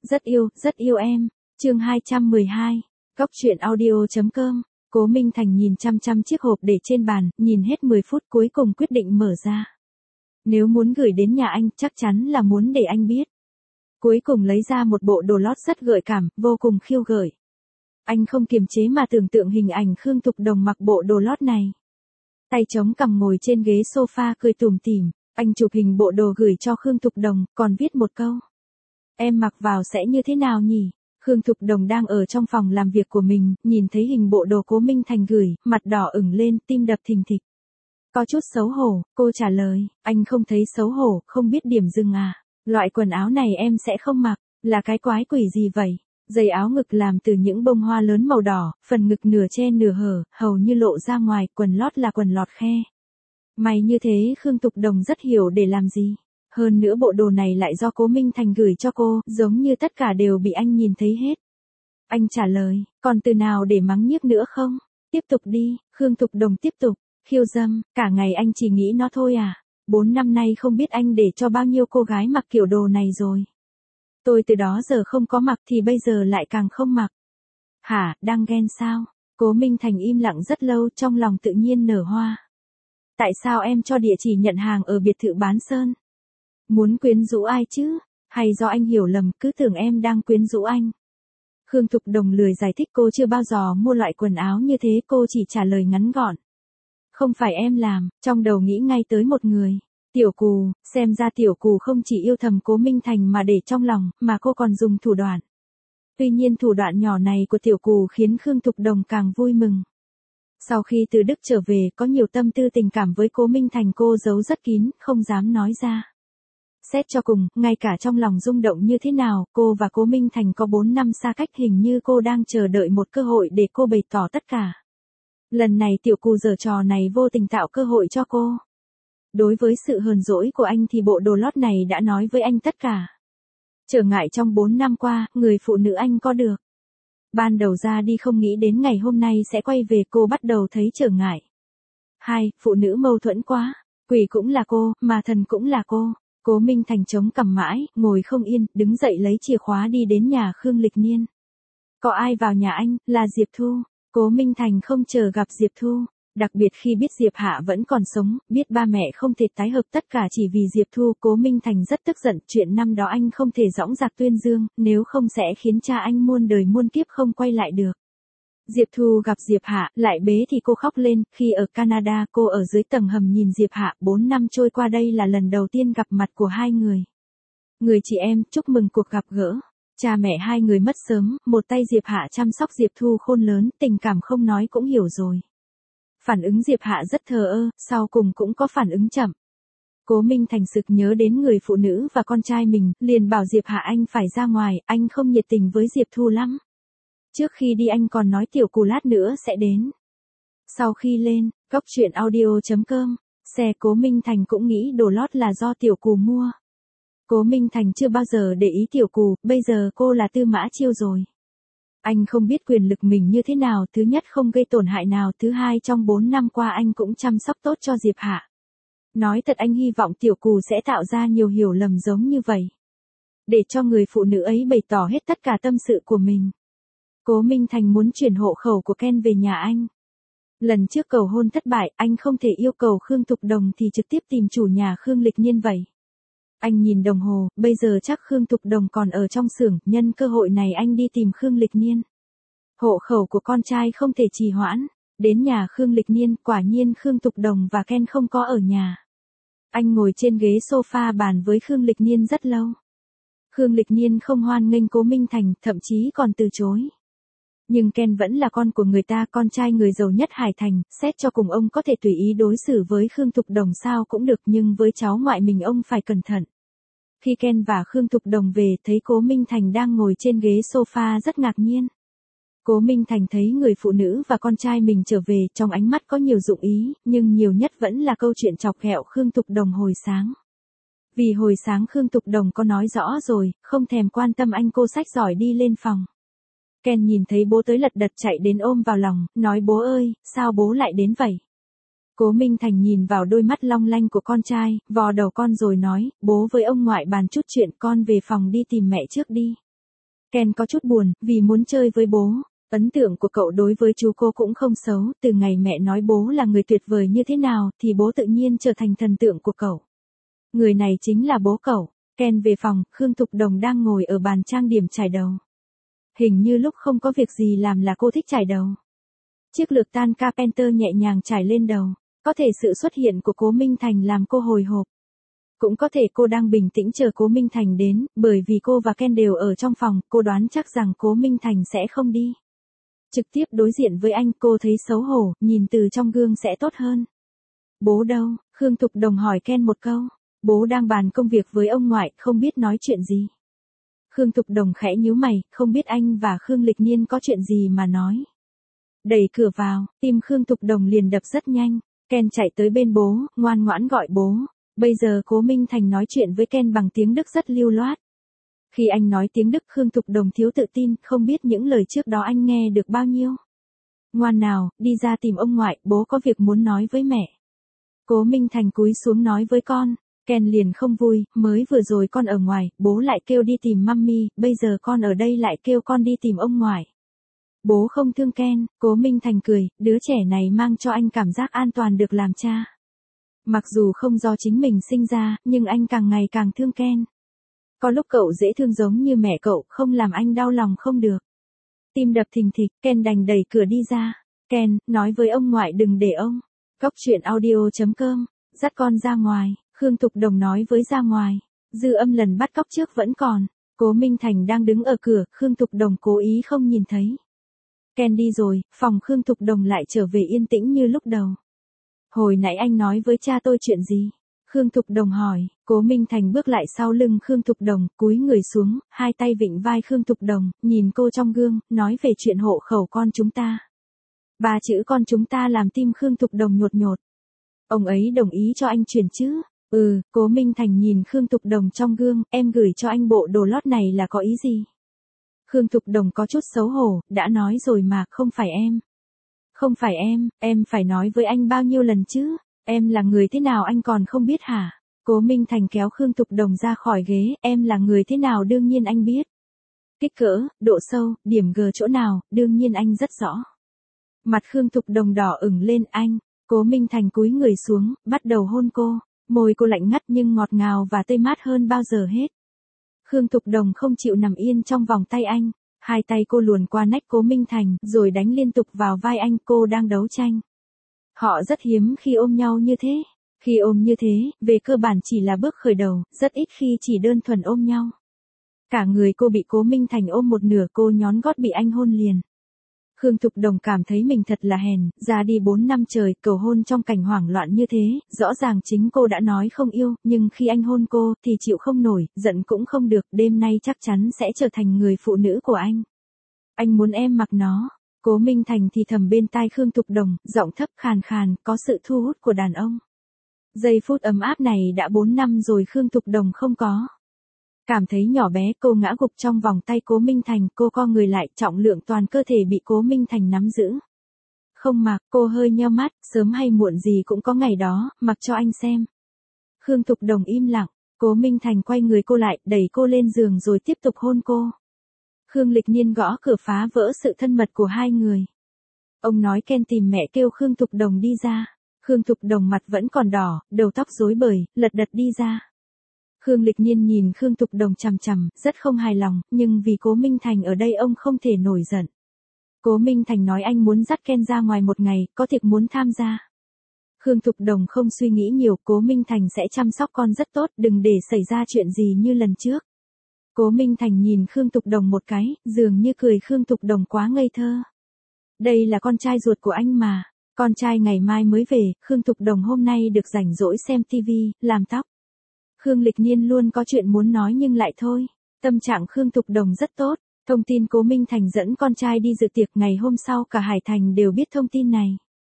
Rất yêu em. Chương 212. Góc truyện audio.com. Cố Minh Thành nhìn chăm chăm chiếc hộp để trên bàn, nhìn hết 10 phút cuối cùng quyết định mở ra. Nếu muốn gửi đến nhà anh, chắc chắn là muốn để anh biết. Cuối cùng lấy ra một bộ đồ lót rất gợi cảm, vô cùng khiêu gợi. Anh không kiềm chế mà tưởng tượng hình ảnh Khương Thục Đồng mặc bộ đồ lót này. Tay chống cằm ngồi trên ghế sofa cười tủm tỉm, anh chụp hình bộ đồ gửi cho Khương Thục Đồng, còn viết một câu. Em mặc vào sẽ như thế nào nhỉ? Khương Thục Đồng đang ở trong phòng làm việc của mình, nhìn thấy hình bộ đồ Cố Minh Thành gửi, mặt đỏ ửng lên, tim đập thình thịch. Có chút xấu hổ, cô trả lời, anh không thấy xấu hổ, không biết điểm dừng à? Loại quần áo này em sẽ không mặc, là cái quái quỷ gì vậy? Dây áo ngực làm từ những bông hoa lớn màu đỏ, phần ngực nửa che nửa hở, hầu như lộ ra ngoài, quần lót là quần lọt khe. May như thế Khương Thục Đồng rất hiểu để làm gì. Hơn nữa bộ đồ này lại do Cố Minh Thành gửi cho cô, giống như tất cả đều bị anh nhìn thấy hết. Anh trả lời, còn từ nào để mắng nhiếc nữa không? Tiếp tục đi, Khương Thục Đồng tiếp tục, khiêu dâm, cả ngày anh chỉ nghĩ nó thôi à? 4 năm nay không biết anh để cho bao nhiêu cô gái mặc kiểu đồ này rồi. Tôi từ đó giờ không có mặc thì bây giờ lại càng không mặc. Hả, đang ghen sao? Cố Minh Thành im lặng rất lâu, trong lòng tự nhiên nở hoa. Tại sao em cho địa chỉ nhận hàng ở biệt thự bán sơn? Muốn quyến rũ ai chứ? Hay do anh hiểu lầm, cứ tưởng em đang quyến rũ anh? Khương Thục Đồng lười giải thích, cô chưa bao giờ mua loại quần áo như thế, cô chỉ trả lời ngắn gọn. Không phải em làm, trong đầu nghĩ ngay tới một người. Tiểu Cù, xem ra Tiểu Cù không chỉ yêu thầm Cố Minh Thành mà để trong lòng, mà cô còn dùng thủ đoạn. Tuy nhiên thủ đoạn nhỏ này của Tiểu Cù khiến Khương Thục Đồng càng vui mừng. Sau khi từ Đức trở về, có nhiều tâm tư tình cảm với Cố Minh Thành cô giấu rất kín, không dám nói ra. Xét cho cùng, ngay cả trong lòng rung động như thế nào, cô và Cố Minh Thành có 4 năm xa cách, hình như cô đang chờ đợi một cơ hội để cô bày tỏ tất cả. Lần này Tiểu Cù giở trò này vô tình tạo cơ hội cho cô. Đối với sự hờn dỗi của anh thì bộ đồ lót này đã nói với anh tất cả. Trở ngại trong 4 năm qua, người phụ nữ anh có được. Ban đầu ra đi không nghĩ đến ngày hôm nay sẽ quay về, cô bắt đầu thấy trở ngại. Phụ nữ mâu thuẫn quá, quỷ cũng là cô, mà thần cũng là cô. Cố Minh Thành chống cằm mãi, ngồi không yên, đứng dậy lấy chìa khóa đi đến nhà Khương Lịch Niên. Có ai vào nhà anh, là Diệp Thu. Cố Minh Thành không chờ gặp Diệp Thu. Đặc biệt khi biết Diệp Hạ vẫn còn sống, biết ba mẹ không thể tái hợp tất cả chỉ vì Diệp Thu, Cố Minh Thành rất tức giận, chuyện năm đó anh không thể dõng dạc tuyên dương, nếu không sẽ khiến cha anh muôn đời muôn kiếp không quay lại được. Diệp Thu gặp Diệp Hạ, lại bế thì cô khóc lên, khi ở Canada cô ở dưới tầng hầm nhìn Diệp Hạ, 4 năm trôi qua đây là lần đầu tiên gặp mặt của hai người. Người chị em, chúc mừng cuộc gặp gỡ. Cha mẹ hai người mất sớm, một tay Diệp Hạ chăm sóc Diệp Thu khôn lớn, tình cảm không nói cũng hiểu rồi. Phản ứng Diệp Hạ rất thờ ơ, sau cùng cũng có phản ứng chậm. Cố Minh Thành sực nhớ đến người phụ nữ và con trai mình, liền bảo Diệp Hạ anh phải ra ngoài, anh không nhiệt tình với Diệp Thu lắm. Trước khi đi anh còn nói Tiểu Cù lát nữa sẽ đến. Sau khi lên, góc truyện audio.com, xe Cố Minh Thành cũng nghĩ đồ lót là do Tiểu Cù mua. Cố Minh Thành chưa bao giờ để ý Tiểu Cù, bây giờ cô là Tư Mã Chiêu rồi. Anh không biết quyền lực mình như thế nào, thứ nhất không gây tổn hại nào, thứ hai trong 4 năm qua anh cũng chăm sóc tốt cho Diệp Hạ. Nói thật anh hy vọng Tiểu Cù sẽ tạo ra nhiều hiểu lầm giống như vậy. Để cho người phụ nữ ấy bày tỏ hết tất cả tâm sự của mình. Cố Minh Thành muốn chuyển hộ khẩu của Ken về nhà anh. Lần trước cầu hôn thất bại, anh không thể yêu cầu Khương Thục Đồng thì trực tiếp tìm chủ nhà Khương Lịch Niên vậy. Anh nhìn đồng hồ, bây giờ chắc Khương Thục Đồng còn ở trong xưởng, nhân cơ hội này anh đi tìm Khương Lịch Niên. Hộ khẩu của con trai không thể trì hoãn. Đến nhà Khương Lịch Niên, quả nhiên Khương Thục Đồng và Ken không có ở nhà. Anh ngồi trên ghế sofa bàn với Khương Lịch Niên rất lâu. Khương Lịch Niên không hoan nghênh Cố Minh Thành, thậm chí còn từ chối. Nhưng Ken vẫn là con của người ta, con trai người giàu nhất Hải Thành, xét cho cùng ông có thể tùy ý đối xử với Khương Thục Đồng sao cũng được, nhưng với cháu ngoại mình ông phải cẩn thận. Khi Ken và Khương Thục Đồng về, thấy Cố Minh Thành đang ngồi trên ghế sofa rất ngạc nhiên. Cố Minh Thành thấy người phụ nữ và con trai mình trở về, trong ánh mắt có nhiều dụng ý, nhưng nhiều nhất vẫn là câu chuyện chọc ghẹo Khương Thục Đồng hồi sáng. Vì hồi sáng Khương Thục Đồng có nói rõ rồi, không thèm quan tâm anh, cô xách giỏi đi lên phòng. Ken nhìn thấy bố tới lật đật chạy đến ôm vào lòng, nói bố ơi, sao bố lại đến vậy? Cố Minh Thành nhìn vào đôi mắt long lanh của con trai, vò đầu con rồi nói, bố với ông ngoại bàn chút chuyện, con về phòng đi tìm mẹ trước đi. Ken có chút buồn, vì muốn chơi với bố. Ấn tượng của cậu đối với chú cô cũng không xấu, từ ngày mẹ nói bố là người tuyệt vời như thế nào, thì bố tự nhiên trở thành thần tượng của cậu. Người này chính là bố cậu. Ken về phòng, Khương Thục Đồng đang ngồi ở bàn trang điểm chải đầu. Hình như lúc không có việc gì làm là cô thích chải đầu. Chiếc lược tan Carpenter nhẹ nhàng trải lên đầu. Có thể sự xuất hiện của Cố Minh Thành làm cô hồi hộp. Cũng có thể cô đang bình tĩnh chờ Cố Minh Thành đến, bởi vì cô và Ken đều ở trong phòng, cô đoán chắc rằng Cố Minh Thành sẽ không đi. Trực tiếp đối diện với anh, cô thấy xấu hổ, nhìn từ trong gương sẽ tốt hơn. Bố đâu? Khương Thục Đồng hỏi Ken một câu. Bố đang bàn công việc với ông ngoại, không biết nói chuyện gì. Khương Thục Đồng khẽ nhíu mày, không biết anh và Khương Lịch Nhiên có chuyện gì mà nói. Đẩy cửa vào, tim Khương Thục Đồng liền đập rất nhanh. Ken chạy tới bên bố, ngoan ngoãn gọi bố. Bây giờ Cố Minh Thành nói chuyện với Ken bằng tiếng Đức rất lưu loát. Khi anh nói tiếng Đức, Khương Thục Đồng thiếu tự tin, không biết những lời trước đó anh nghe được bao nhiêu. Ngoan nào, đi ra tìm ông ngoại, bố có việc muốn nói với mẹ. Cố Minh Thành cúi xuống nói với con. Ken liền không vui, mới vừa rồi con ở ngoài, bố lại kêu đi tìm mummy, bây giờ con ở đây lại kêu con đi tìm ông ngoại. Bố không thương Ken, Cố Minh Thành cười, đứa trẻ này mang cho anh cảm giác an toàn được làm cha. Mặc dù không do chính mình sinh ra, nhưng anh càng ngày càng thương Ken. Có lúc cậu dễ thương giống như mẹ cậu, không làm anh đau lòng không được. Tim đập thình thịch, Ken đành đẩy cửa đi ra. Ken, nói với ông ngoại đừng để ông. Góc truyện audio.com, dắt con ra ngoài, Khương Thục Đồng nói với ra ngoài. Dư âm lần bắt cóc trước vẫn còn. Cố Minh Thành đang đứng ở cửa, Khương Thục Đồng cố ý không nhìn thấy. Ken đi rồi, phòng Khương Thục Đồng lại trở về yên tĩnh như lúc đầu. Hồi nãy anh nói với cha tôi chuyện gì? Khương Thục Đồng hỏi. Cố Minh Thành bước lại sau lưng Khương Thục Đồng, cúi người xuống, hai tay vịn vai Khương Thục Đồng, nhìn cô trong gương, nói về chuyện hộ khẩu con chúng ta. Ba chữ con chúng ta làm tim Khương Thục Đồng nhột nhột. Ông ấy đồng ý cho anh chuyển chứ? Cố Minh Thành nhìn Khương Thục Đồng trong gương, em gửi cho anh bộ đồ lót này là có ý gì? Khương Thục Đồng có chút xấu hổ, đã nói rồi mà, không phải em. Không phải em phải nói với anh bao nhiêu lần chứ? Em là người thế nào anh còn không biết hả? Cố Minh Thành kéo Khương Thục Đồng ra khỏi ghế, em là người thế nào đương nhiên anh biết. Kích cỡ, độ sâu, điểm G chỗ nào, đương nhiên anh rất rõ. Mặt Khương Thục Đồng đỏ ửng lên anh. Cố Minh Thành cúi người xuống, bắt đầu hôn cô. Môi cô lạnh ngắt nhưng ngọt ngào và tươi mát hơn bao giờ hết. Khương Thục Đồng không chịu nằm yên trong vòng tay anh. Hai tay cô luồn qua nách Cố Minh Thành, rồi đánh liên tục vào vai anh, cô đang đấu tranh. Họ rất hiếm khi ôm nhau như thế. Khi ôm như thế, về cơ bản chỉ là bước khởi đầu, rất ít khi chỉ đơn thuần ôm nhau. Cả người cô bị Cố Minh Thành ôm một nửa, cô nhón gót bị anh hôn liền. Khương Thục Đồng cảm thấy mình thật là hèn, ra đi 4 năm trời, cầu hôn trong cảnh hoảng loạn như thế, rõ ràng chính cô đã nói không yêu, nhưng khi anh hôn cô, thì chịu không nổi, giận cũng không được, đêm nay chắc chắn sẽ trở thành người phụ nữ của anh. Anh muốn em mặc nó. Cố Minh Thành thì thầm bên tai Khương Thục Đồng, giọng thấp khàn khàn, có sự thu hút của đàn ông. Giây phút ấm áp này đã 4 năm rồi Khương Thục Đồng không có. Cảm thấy nhỏ bé, cô ngã gục trong vòng tay Cố Minh Thành, cô co người lại, trọng lượng toàn cơ thể bị Cố Minh Thành nắm giữ. Không mặc, cô hơi nheo mắt, sớm hay muộn gì cũng có ngày đó, mặc cho anh xem. Khương Thục Đồng im lặng, Cố Minh Thành quay người cô lại, đẩy cô lên giường rồi tiếp tục hôn cô. Khương Lịch Nhiên gõ cửa phá vỡ sự thân mật của hai người. Ông nói Ken tìm mẹ kêu Khương Thục Đồng đi ra. Khương Thục Đồng mặt vẫn còn đỏ, đầu tóc rối bời, lật đật đi ra. Khương Lịch Nhiên nhìn Khương Thục Đồng chằm chằm, rất không hài lòng, nhưng vì Cố Minh Thành ở đây ông không thể nổi giận. Cố Minh Thành nói anh muốn dắt Ken ra ngoài một ngày, có tiệc muốn tham gia. Khương Thục Đồng không suy nghĩ nhiều, Cố Minh Thành sẽ chăm sóc con rất tốt, đừng để xảy ra chuyện gì như lần trước. Cố Minh Thành nhìn Khương Thục Đồng một cái, dường như cười Khương Thục Đồng quá ngây thơ. Đây là con trai ruột của anh mà, con trai ngày mai mới về, Khương Thục Đồng hôm nay được rảnh rỗi xem tivi, làm tóc. Khương Lịch Nhiên luôn có chuyện muốn nói nhưng lại thôi. Tâm trạng Khương Thục Đồng rất tốt. Thông tin Cố Minh Thành dẫn con trai đi dự tiệc ngày hôm sau cả Hải Thành đều biết thông tin này.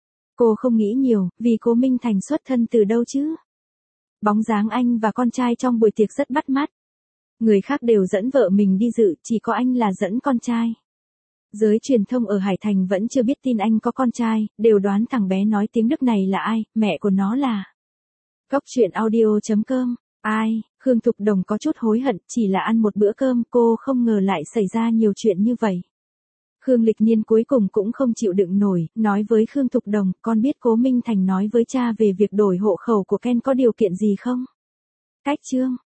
Cô không nghĩ nhiều, vì Cố Minh Thành xuất thân từ đâu chứ? Bóng dáng anh và con trai trong buổi tiệc rất bắt mắt. Người khác đều dẫn vợ mình đi dự, chỉ có anh là dẫn con trai. Giới truyền thông ở Hải Thành vẫn chưa biết tin anh có con trai, đều đoán thằng bé nói tiếng Đức này là ai, mẹ của nó là. Góc truyện audio.com Ai, Khương Thục Đồng có chút hối hận, chỉ là ăn một bữa cơm, cô không ngờ lại xảy ra nhiều chuyện như vậy. Khương Lịch Nhiên cuối cùng cũng không chịu đựng nổi, nói với Khương Thục Đồng, con biết Cố Minh Thành nói với cha về việc đổi hộ khẩu của Ken có điều kiện gì không? Cách chương